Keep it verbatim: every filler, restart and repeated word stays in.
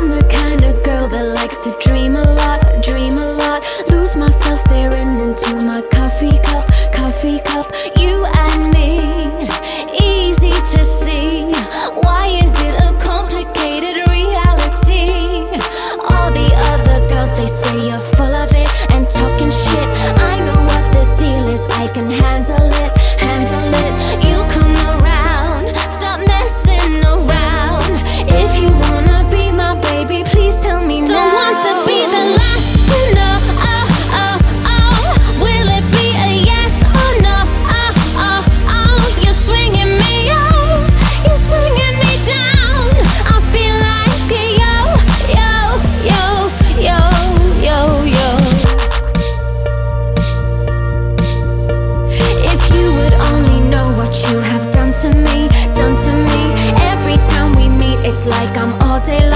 I'm the kind of girl that likes to dream a lot, dream a lot. Lose myself staring into my coffee cup, coffee cup. You and me, easy to see. Why is it a complicated reality? All the other girls, they say you're full of it and talking shit. I know what the deal is, I can handle it, handle it. You come around, stop messing around. If you wanna be my baby, please tell me now. Don't want to be the last to know. Oh, oh, oh. Will it be a yes or no? Oh, oh, oh. You're swinging me, oh. You're swinging me down. I feel like a yo, yo, yo, yo, yo, yo. If you would only know what you have done to me, done to me. Every time we meet, it's like I'm all day long